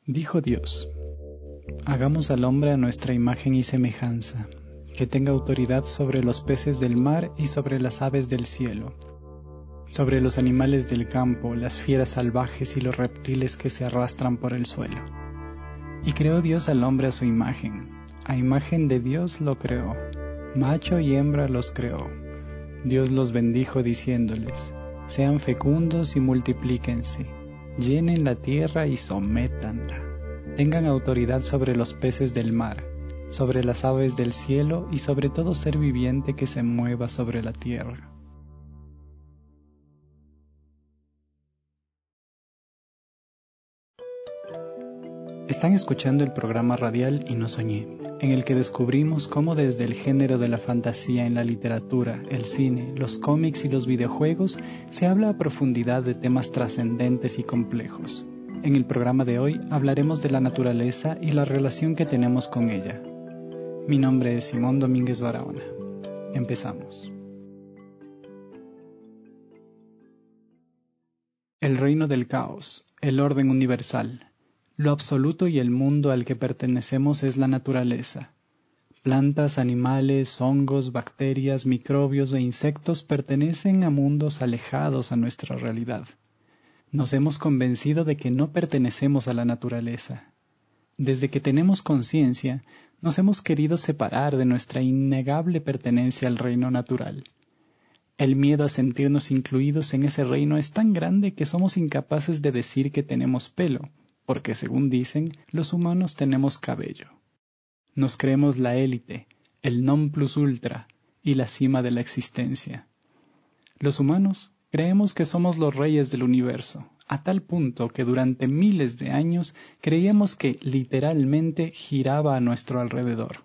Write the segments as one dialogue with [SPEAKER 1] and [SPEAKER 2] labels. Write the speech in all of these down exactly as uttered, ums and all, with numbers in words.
[SPEAKER 1] Dijo Dios: hagamos al hombre a nuestra imagen y semejanza, que tenga autoridad sobre los peces del mar y sobre las aves del cielo, sobre los animales del campo, las fieras salvajes y los reptiles que se arrastran por el suelo. Y creó Dios al hombre a su imagen, a imagen de Dios lo creó, macho y hembra los creó. Dios los bendijo diciéndoles: sean fecundos y multiplíquense, llenen la tierra y sométanla. Tengan autoridad sobre los peces del mar, sobre las aves del cielo y sobre todo ser viviente que se mueva sobre la tierra. Están escuchando el programa radial Y no soñé, en el que descubrimos cómo desde el género de la fantasía en la literatura, el cine, los cómics y los videojuegos se habla a profundidad de temas trascendentes y complejos. En el programa de hoy hablaremos de la naturaleza y la relación que tenemos con ella. Mi nombre es Simón Domínguez Barahona. Empezamos. El reino del caos, el orden universal. Lo absoluto y el mundo al que pertenecemos es la naturaleza. Plantas, animales, hongos, bacterias, microbios e insectos pertenecen a mundos alejados a nuestra realidad. Nos hemos convencido de que no pertenecemos a la naturaleza. Desde que tenemos conciencia, nos hemos querido separar de nuestra innegable pertenencia al reino natural. El miedo a sentirnos incluidos en ese reino es tan grande que somos incapaces de decir que tenemos pelo, porque según dicen, los humanos tenemos cabello. Nos creemos la élite, el non plus ultra y la cima de la existencia. Los humanos creemos que somos los reyes del universo, a tal punto que durante miles de años creíamos que literalmente giraba a nuestro alrededor.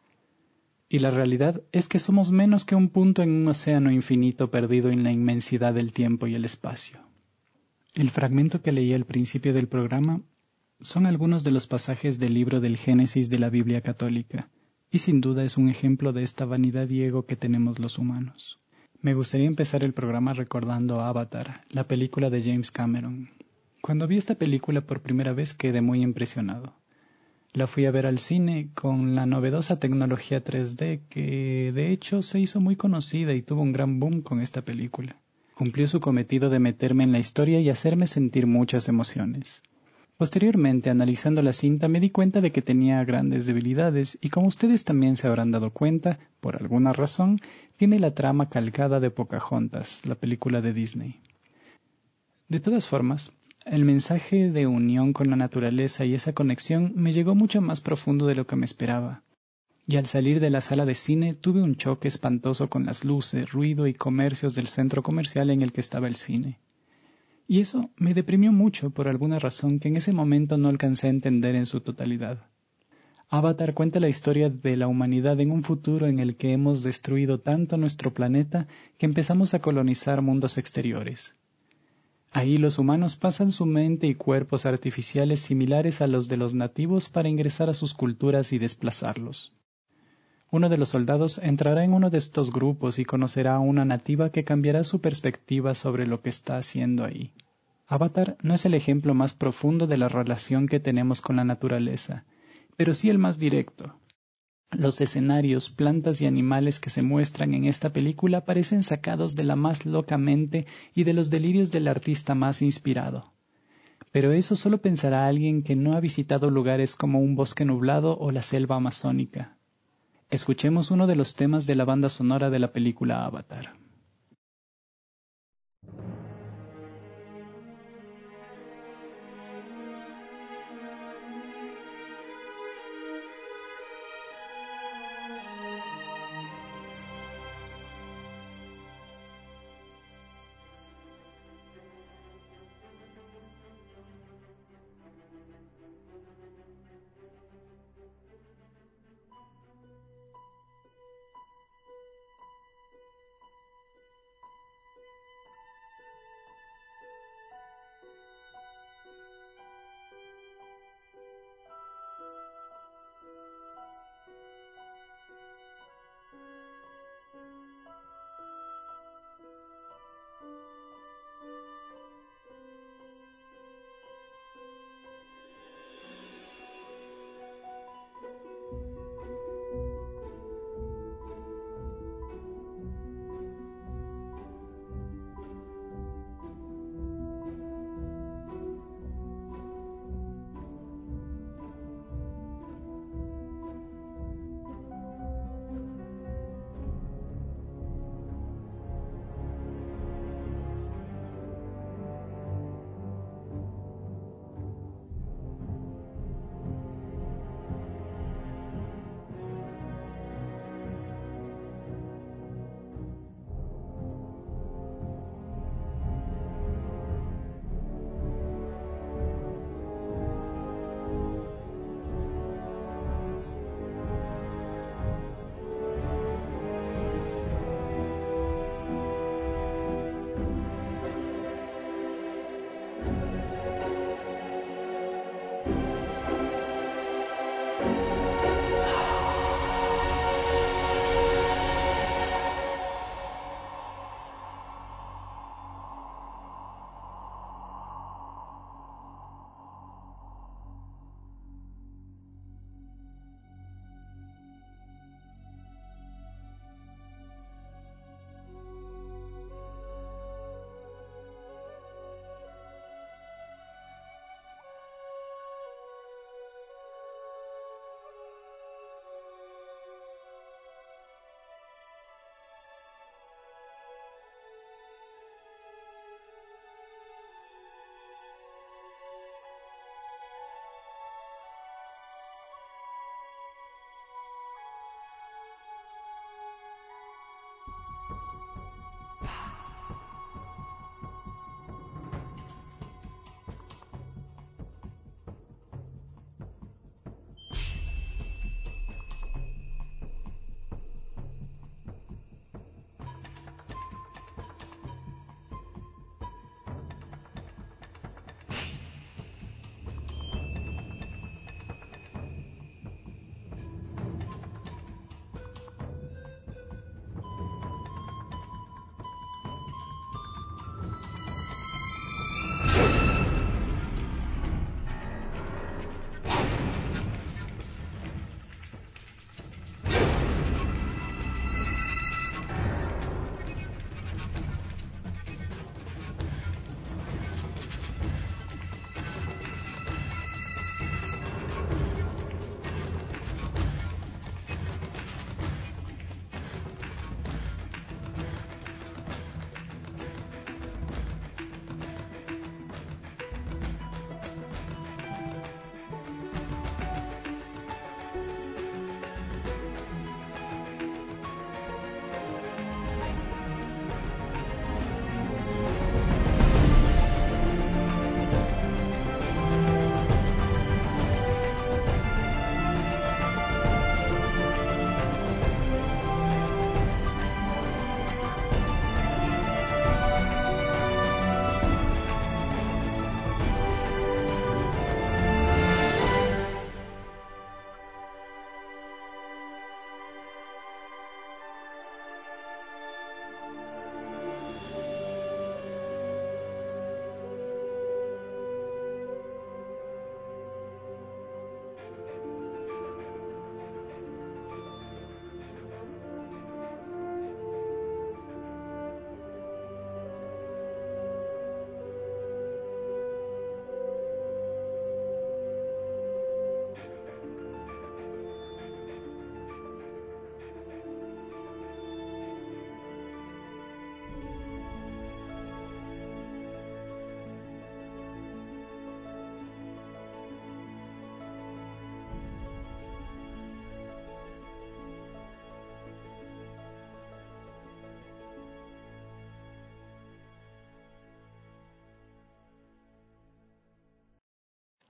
[SPEAKER 1] Y la realidad es que somos menos que un punto en un océano infinito perdido en la inmensidad del tiempo y el espacio. El fragmento que leí al principio del programa son algunos de los pasajes del libro del Génesis de la Biblia católica, y sin duda es un ejemplo de esta vanidad y ego que tenemos los humanos. Me gustaría empezar el programa recordando Avatar, la película de James Cameron. Cuando vi esta película por primera vez quedé muy impresionado. La fui a ver al cine con la novedosa tecnología tres D que de hecho se hizo muy conocida y tuvo un gran boom con esta película. Cumplió su cometido de meterme en la historia y hacerme sentir muchas emociones. Posteriormente, analizando la cinta, me di cuenta de que tenía grandes debilidades y como ustedes también se habrán dado cuenta, por alguna razón, tiene la trama calcada de Pocahontas, la película de Disney. De todas formas, el mensaje de unión con la naturaleza y esa conexión me llegó mucho más profundo de lo que me esperaba. Y al salir de la sala de cine tuve un choque espantoso con las luces, ruido y comercios del centro comercial en el que estaba el cine. Y eso me deprimió mucho por alguna razón que en ese momento no alcancé a entender en su totalidad. Avatar cuenta la historia de la humanidad en un futuro en el que hemos destruido tanto nuestro planeta que empezamos a colonizar mundos exteriores. Ahí los humanos pasan su mente y cuerpos artificiales similares a los de los nativos para ingresar a sus culturas y desplazarlos. Uno de los soldados entrará en uno de estos grupos y conocerá a una nativa que cambiará su perspectiva sobre lo que está haciendo ahí. Avatar no es el ejemplo más profundo de la relación que tenemos con la naturaleza, pero sí el más directo. Los escenarios, plantas y animales que se muestran en esta película parecen sacados de la más loca mente y de los delirios del artista más inspirado. Pero eso solo pensará alguien que no ha visitado lugares como un bosque nublado o la selva amazónica. Escuchemos uno de los temas de la banda sonora de la película Avatar.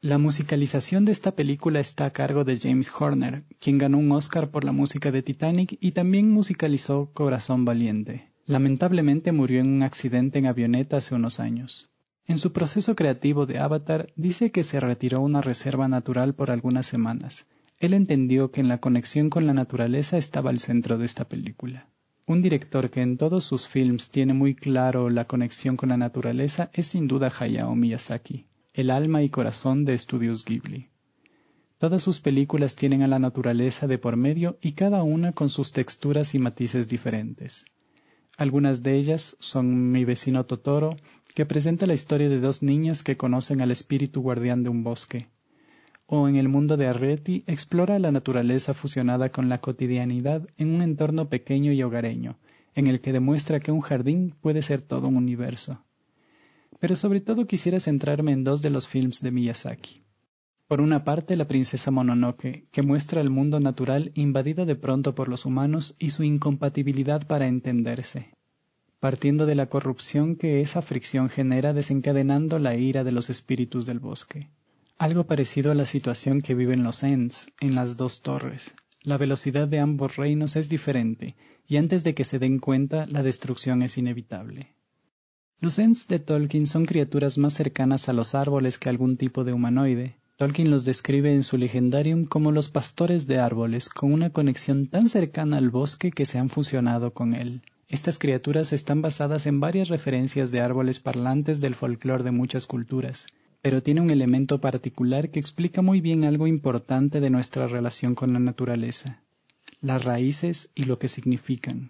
[SPEAKER 1] La musicalización de esta película está a cargo de James Horner, quien ganó un Oscar por la música de Titanic y también musicalizó Corazón Valiente. Lamentablemente murió en un accidente en avioneta hace unos años. En su proceso creativo de Avatar dice que se retiró a una reserva natural por algunas semanas. Él entendió que en la conexión con la naturaleza estaba el centro de esta película. Un director que en todos sus films tiene muy claro la conexión con la naturaleza es sin duda Hayao Miyazaki, el alma y corazón de Estudios Ghibli. Todas sus películas tienen a la naturaleza de por medio y cada una con sus texturas y matices diferentes. Algunas de ellas son Mi vecino Totoro, que presenta la historia de dos niñas que conocen al espíritu guardián de un bosque. O en El mundo de Arrietty explora la naturaleza fusionada con la cotidianidad en un entorno pequeño y hogareño, en el que demuestra que un jardín puede ser todo un universo. Pero sobre todo quisiera centrarme en dos de los films de Miyazaki. Por una parte, La princesa Mononoke, que muestra el mundo natural invadido de pronto por los humanos y su incompatibilidad para entenderse, partiendo de la corrupción que esa fricción genera desencadenando la ira de los espíritus del bosque. Algo parecido a la situación que viven los Ents en las dos torres. La velocidad de ambos reinos es diferente, y antes de que se den cuenta, la destrucción es inevitable. Los Ents de Tolkien son criaturas más cercanas a los árboles que a algún tipo de humanoide. Tolkien los describe en su Legendarium como los pastores de árboles, con una conexión tan cercana al bosque que se han fusionado con él. Estas criaturas están basadas en varias referencias de árboles parlantes del folclore de muchas culturas, pero tiene un elemento particular que explica muy bien algo importante de nuestra relación con la naturaleza: las raíces y lo que significan.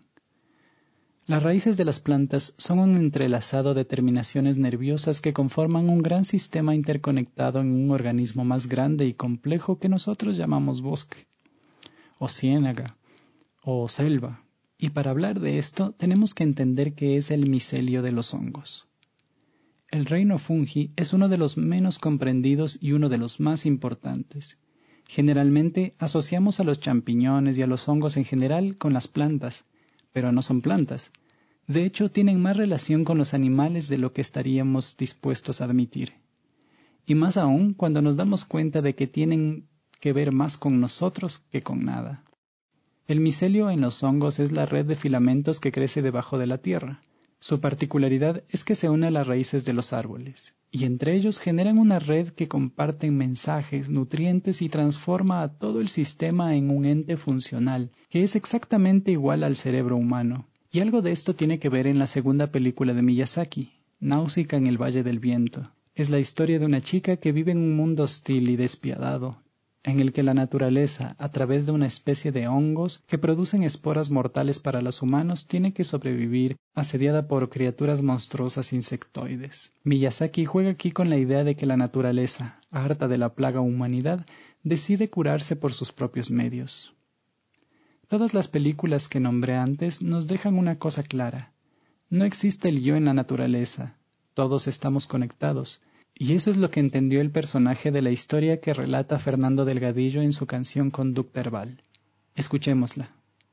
[SPEAKER 1] Las raíces de las plantas son un entrelazado de terminaciones nerviosas que conforman un gran sistema interconectado en un organismo más grande y complejo que nosotros llamamos bosque, o ciénaga, o selva. Y para hablar de esto tenemos que entender qué es el micelio de los hongos. El reino fungi es uno de los menos comprendidos y uno de los más importantes. Generalmente asociamos a los champiñones y a los hongos en general con las plantas, pero no son plantas. De hecho, tienen más relación con los animales de lo que estaríamos dispuestos a admitir. Y más aún cuando nos damos cuenta de que tienen que ver más con nosotros que con nada. El micelio en los hongos es la red de filamentos que crece debajo de la tierra. Su particularidad es que se une a las raíces de los árboles, y entre ellos generan una red que comparten mensajes, nutrientes y transforma a todo el sistema en un ente funcional, que es exactamente igual al cerebro humano. Y algo de esto tiene que ver en la segunda película de Miyazaki, Náusica en el Valle del Viento. Es la historia de una chica que vive en un mundo hostil y despiadado, en el que la naturaleza, a través de una especie de hongos que producen esporas mortales para los humanos, tiene que sobrevivir asediada por criaturas monstruosas insectoides. Miyazaki juega aquí con la idea de que la naturaleza, harta de la plaga humanidad, decide curarse por sus propios medios. Todas las películas que nombré antes nos dejan una cosa clara: no existe el yo en la naturaleza, todos estamos conectados. Y eso es lo que entendió el personaje de la historia que relata Fernando Delgadillo en su canción Conducta Herbal. Escuchémosla.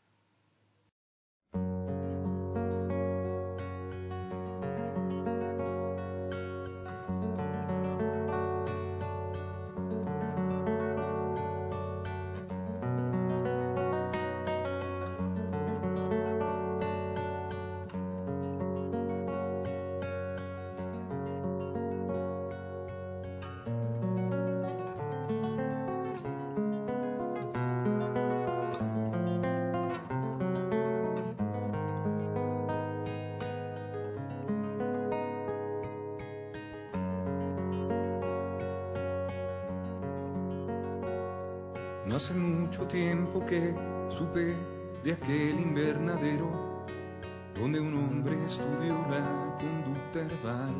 [SPEAKER 2] No hace mucho tiempo que supe de aquel invernadero donde un hombre estudió la conducta herbal.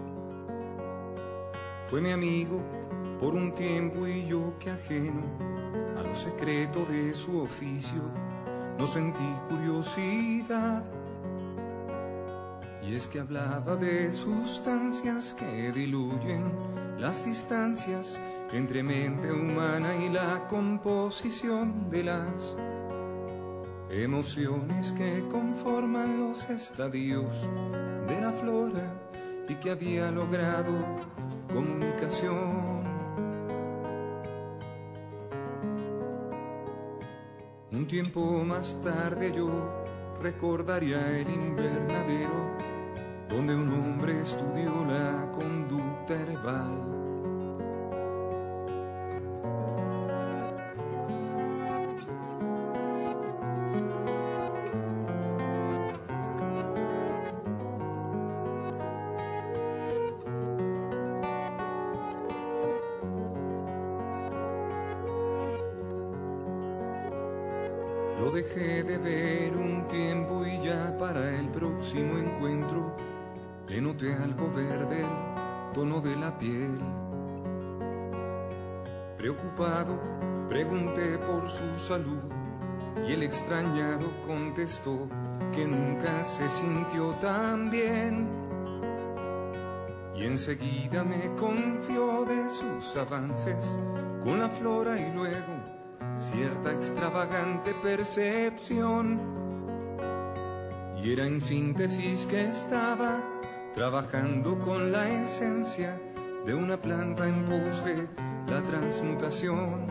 [SPEAKER 2] Fue mi amigo por un tiempo y yo, que ajeno a lo secreto de su oficio, no sentí curiosidad. Y es que hablaba de sustancias que diluyen las distancias entre mente humana y la composición de las emociones que conforman los estadios de la flora, y que había logrado comunicación Un tiempo más tarde yo recordaría el invernadero donde un hombre estudió la conducta herbal. Lo dejé de ver un tiempo y ya para el próximo encuentro le noté algo verde, el tono de la piel. Preocupado, pregunté por su salud y el extrañado contestó que nunca se sintió tan bien. Y enseguida me confió de sus avances con la flora y luego cierta extravagante percepción. Y era en síntesis que estaba trabajando con la esencia de una planta en pos de la transmutación.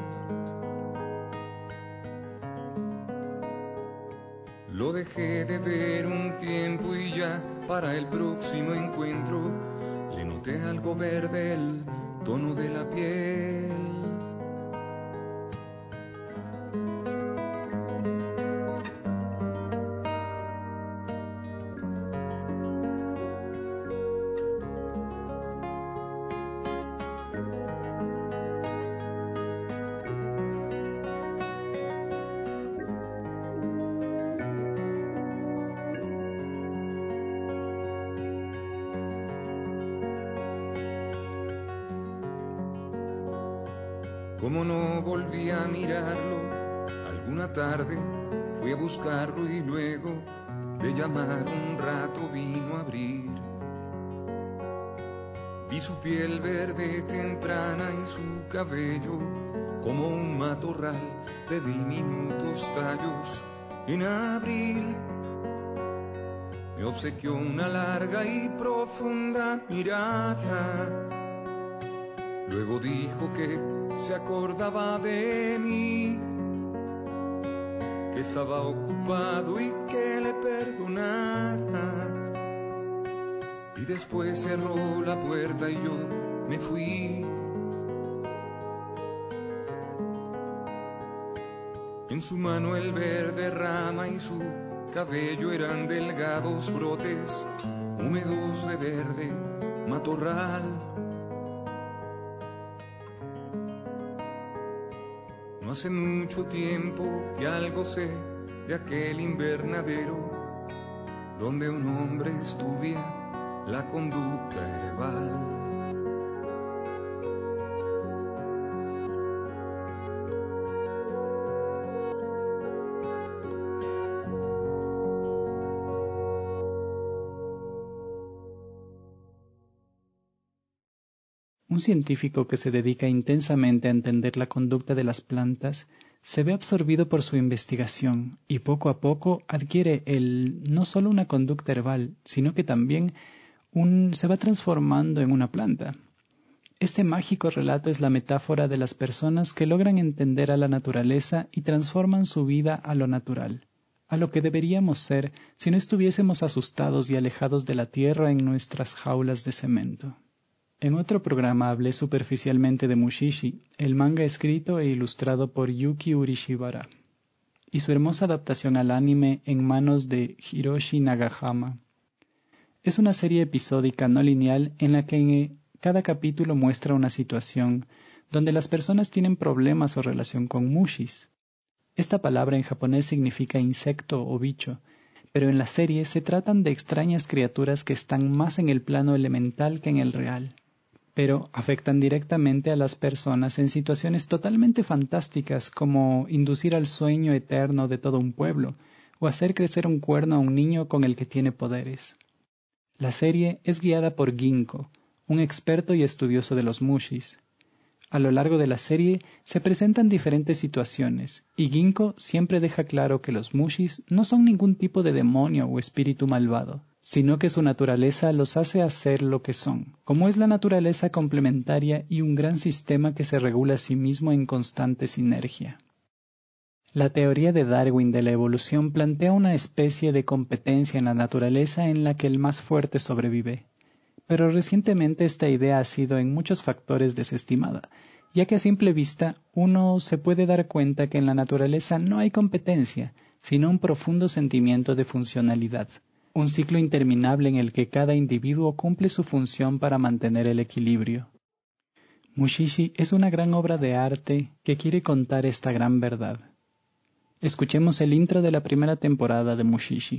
[SPEAKER 2] Lo dejé de ver un tiempo y ya para el próximo encuentro le noté algo verde, el tono de la piel. Como no volví a mirarlo, alguna tarde fui a buscarlo y luego de llamar un rato vino a abrir. Vi su piel verde temprana y su cabello como un matorral de diminutos tallos en abril. Me obsequió una larga y profunda mirada. Luego dijo que se acordaba de mí, que estaba ocupado y que le perdonara. Y después cerró la puerta y yo me fui. En su mano el verde rama y su cabello eran delgados brotes húmedos de verde matorral. No hace mucho tiempo que algo sé de aquel invernadero donde un hombre estudia la conducta herbal.
[SPEAKER 1] Un científico que se dedica intensamente a entender la conducta de las plantas se ve absorbido por su investigación y poco a poco adquiere el no solo una conducta herbal, sino que también un, se va transformando en una planta. Este mágico relato es la metáfora de las personas que logran entender a la naturaleza y transforman su vida a lo natural, a lo que deberíamos ser si no estuviésemos asustados y alejados de la tierra en nuestras jaulas de cemento. En otro programa hablé superficialmente de Mushishi, el manga escrito e ilustrado por Yuki Urishibara, y su hermosa adaptación al anime en manos de Hiroshi Nagahama. Es una serie episódica no lineal en la que cada capítulo muestra una situación donde las personas tienen problemas o relación con mushis. Esta palabra en japonés significa insecto o bicho, pero en la serie se tratan de extrañas criaturas que están más en el plano elemental que en el real, pero afectan directamente a las personas en situaciones totalmente fantásticas como inducir al sueño eterno de todo un pueblo o hacer crecer un cuerno a un niño con el que tiene poderes. La serie es guiada por Ginko, un experto y estudioso de los mushis. A lo largo de la serie se presentan diferentes situaciones y Ginko siempre deja claro que los mushis no son ningún tipo de demonio o espíritu malvado, sino que su naturaleza los hace hacer lo que son, como es la naturaleza complementaria y un gran sistema que se regula a sí mismo en constante sinergia. La teoría de Darwin de la evolución plantea una especie de competencia en la naturaleza en la que el más fuerte sobrevive. Pero recientemente esta idea ha sido en muchos factores desestimada, ya que a simple vista uno se puede dar cuenta que en la naturaleza no hay competencia, sino un profundo sentimiento de funcionalidad, un ciclo interminable en el que cada individuo cumple su función para mantener el equilibrio. Mushishi es una gran obra de arte que quiere contar esta gran verdad. Escuchemos el intro de la primera temporada de Mushishi.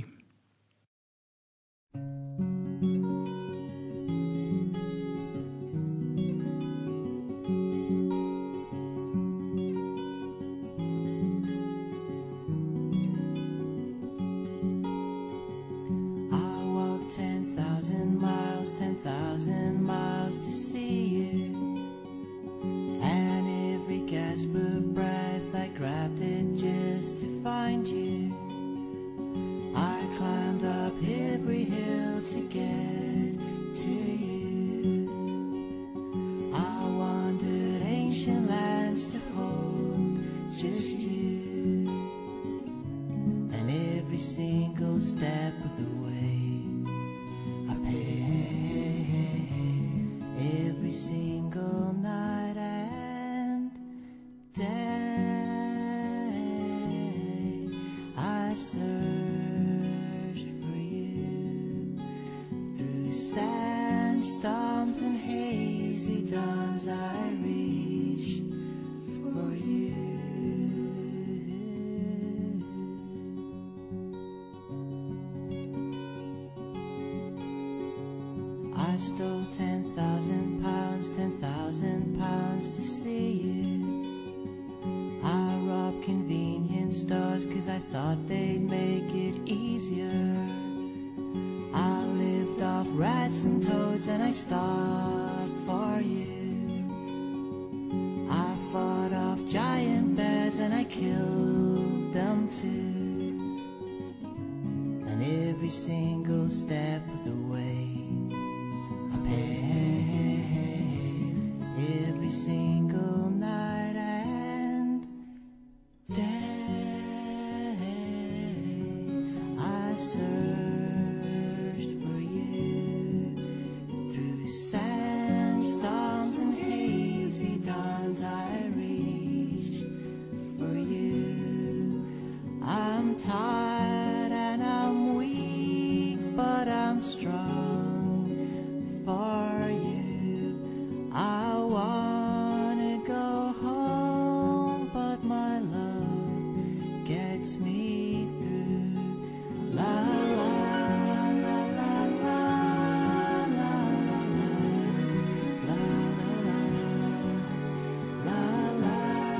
[SPEAKER 3] I stole ten thousand pounds, ten thousand pounds to see you. I robbed convenience stores cause I thought they'd make it easier. I lived off rats and toads and I stopped for you. I fought off giant bears and I killed them too. And every single step of the way every single night and day I searched for you through sandstorms and hazy dawns. I reached for you. I'm tired and I'm weak, but I'm strong for you. I wanna go home, but my love gets me through. La la la la la la la la la la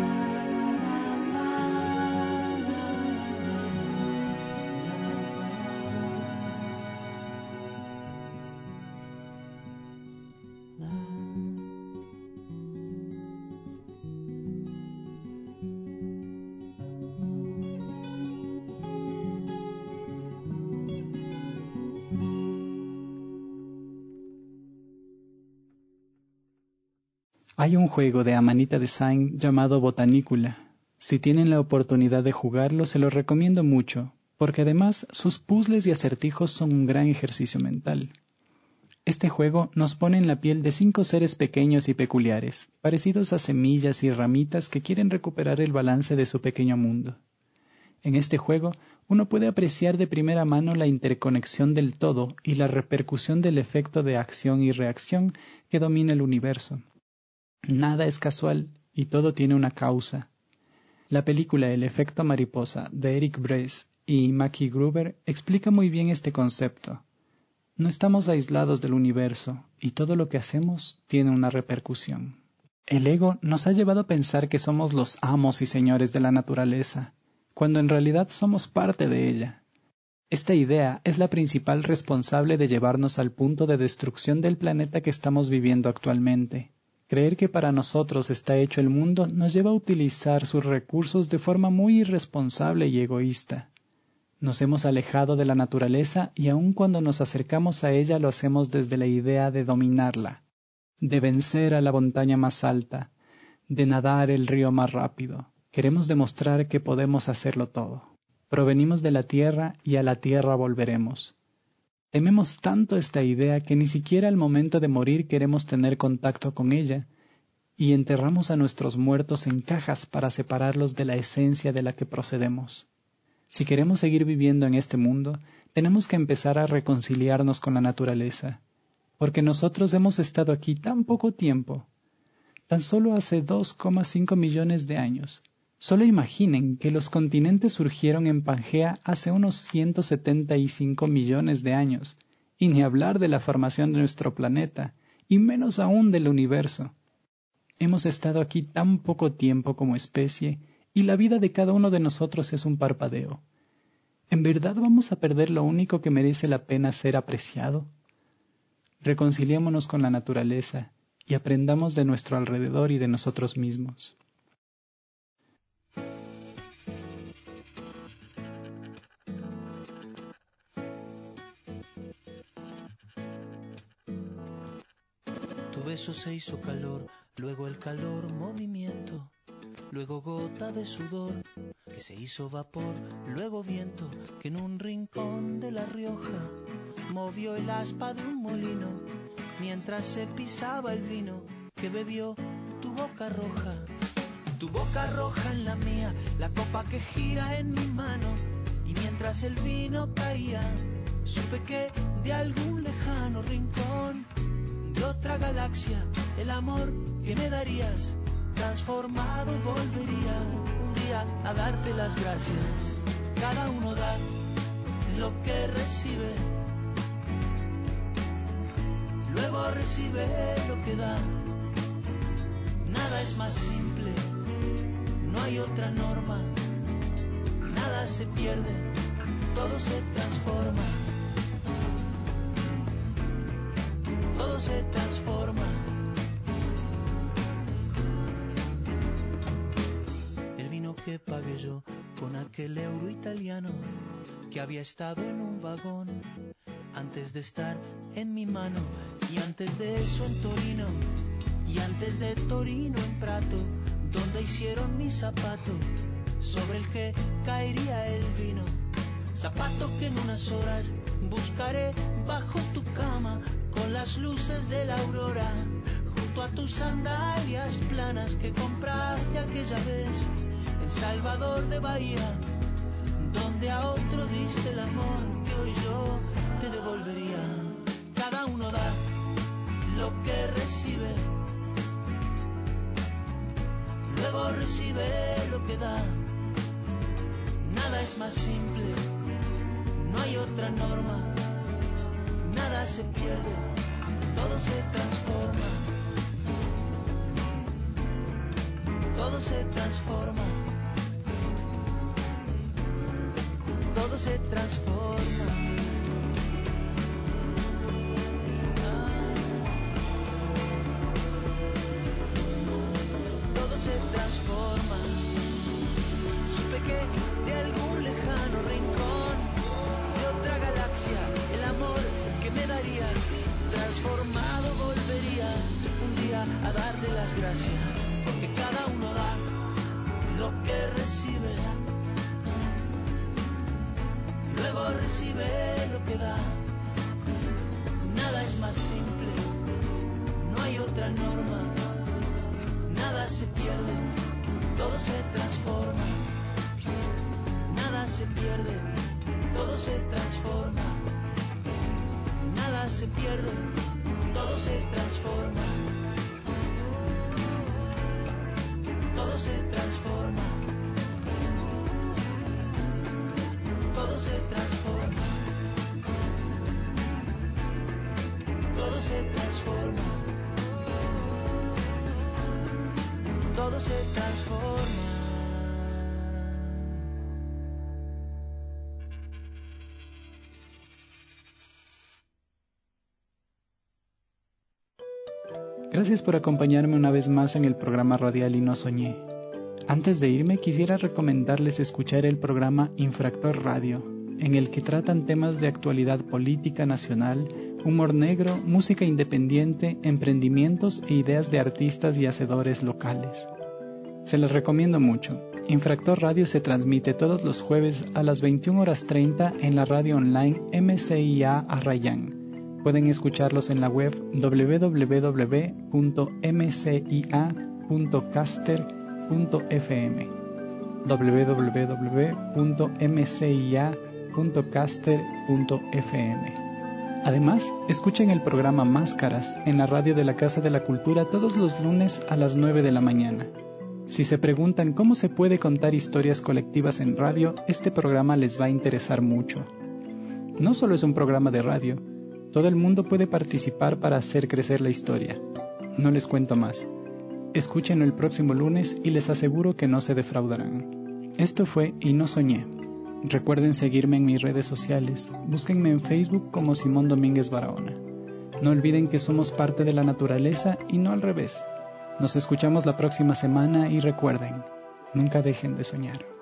[SPEAKER 1] Hay un juego de Amanita Design llamado Botanicula. Si tienen la oportunidad de jugarlo, se lo recomiendo mucho, porque además sus puzzles y acertijos son un gran ejercicio mental. Este juego nos pone en la piel de cinco seres pequeños y peculiares, parecidos a semillas y ramitas que quieren recuperar el balance de su pequeño mundo. En este juego, uno puede apreciar de primera mano la interconexión del todo y la repercusión del efecto de acción y reacción que domina el universo. Nada es casual y todo tiene una causa. La película El efecto mariposa de Eric Bres y Mackie Gruber explica muy bien este concepto. No estamos aislados del universo y todo lo que hacemos tiene una repercusión. El ego nos ha llevado a pensar que somos los amos y señores de la naturaleza, cuando en realidad somos parte de ella. Esta idea es la principal responsable de llevarnos al punto de destrucción del planeta que estamos viviendo actualmente. Creer que para nosotros está hecho el mundo nos lleva a utilizar sus recursos de forma muy irresponsable y egoísta. Nos hemos alejado de la naturaleza y aun cuando nos acercamos a ella lo hacemos desde la idea de dominarla, de vencer a la montaña más alta, de nadar el río más rápido, Queremos demostrar que podemos hacerlo todo. Provenimos de la tierra y a la tierra volveremos. Tememos tanto esta idea que ni siquiera al momento de morir queremos tener contacto con ella, y enterramos a nuestros muertos en cajas para separarlos de la esencia de la que procedemos. Si queremos seguir viviendo en este mundo, tenemos que empezar a reconciliarnos con la naturaleza, porque nosotros hemos estado aquí tan poco tiempo, tan solo hace dos coma cinco millones de años. Solo imaginen que los continentes surgieron en Pangea hace unos ciento setenta y cinco millones de años, y ni hablar de la formación de nuestro planeta, y menos aún del universo. Hemos estado aquí tan poco tiempo como especie, y la vida de cada uno de nosotros es un parpadeo. ¿En verdad vamos a perder lo único que merece la pena ser apreciado? Reconciliémonos con la naturaleza y aprendamos de nuestro alrededor y de nosotros mismos.
[SPEAKER 4] Tu beso se hizo calor, luego el calor movimiento, luego gota de sudor que se hizo vapor, luego viento que en un rincón de La Rioja movió el aspa de un molino mientras se pisaba el vino que bebió tu boca roja. Tu boca roja en la mía, la copa que gira en mi mano, y mientras el vino caía supe que de algún lejano rincón de otra galaxia el amor que me darías transformado volvería un día a darte las gracias. Cada uno da lo que recibe, luego recibe lo que da. Nada es más simple, no hay otra norma. Nada se pierde, todo se transforma. Todo se transforma. El vino que pagué yo con aquel euro italiano que había estado en un vagón antes de estar en mi mano, y antes de eso en Torino, y antes de Torino en Prato, donde hicieron mi zapato sobre el que caería el vino. Zapato que en unas horas buscaré bajo tu cama con las luces de la aurora, junto a tus sandalias planas que compraste aquella vez en Salvador de Bahía, donde a otro diste el amor que hoy yo te devolvería. Cada uno da lo que recibe, luego recibe lo que da. Nada es más simple, no hay otra norma. Nada se pierde, todo se transforma. Todo se transforma. Todo se transforma. Todo se transforma. Supe que de algún lejano rincón de otra galaxia el amor que me darías transformado volvería un día a darte las gracias, porque cada uno da lo que recibe, luego recibe lo que da. Nada es más simple, no hay otra norma. Nada se pierde, todo se transforma. Nada se pierde, todo se transforma. Nada se pierde, todo se transforma. Todo se transforma. Todo se transforma. Todo se transforma. Todo se transforma.
[SPEAKER 1] Gracias por acompañarme una vez más en el programa radial Y No Soñé. Antes de irme quisiera recomendarles escuchar el programa Infractor Radio, en el que tratan temas de actualidad política nacional, humor negro, música independiente, emprendimientos e ideas de artistas y hacedores locales. Se les recomiendo mucho. Infractor Radio se transmite todos los jueves a las veintiuna horas treinta en la radio online M C I A Arrayán. Pueden escucharlos en la web doble u doble u doble u punto m c i a punto caster punto f m doble u doble u doble u punto m c i a punto caster punto f m. Además, escuchen el programa Máscaras en la radio de la Casa de la Cultura todos los lunes a las nueve de la mañana. Si se preguntan cómo se puede contar historias colectivas en radio, este programa les va a interesar mucho. No solo es un programa de radio, todo el mundo puede participar para hacer crecer la historia. No les cuento más. Escúchenlo el próximo lunes y les aseguro que no se defraudarán. Esto fue Y no soñé. Recuerden seguirme en mis redes sociales. Búsquenme en Facebook como Simón Domínguez Barahona. No olviden que somos parte de la naturaleza y no al revés. Nos escuchamos la próxima semana y recuerden, nunca dejen de soñar.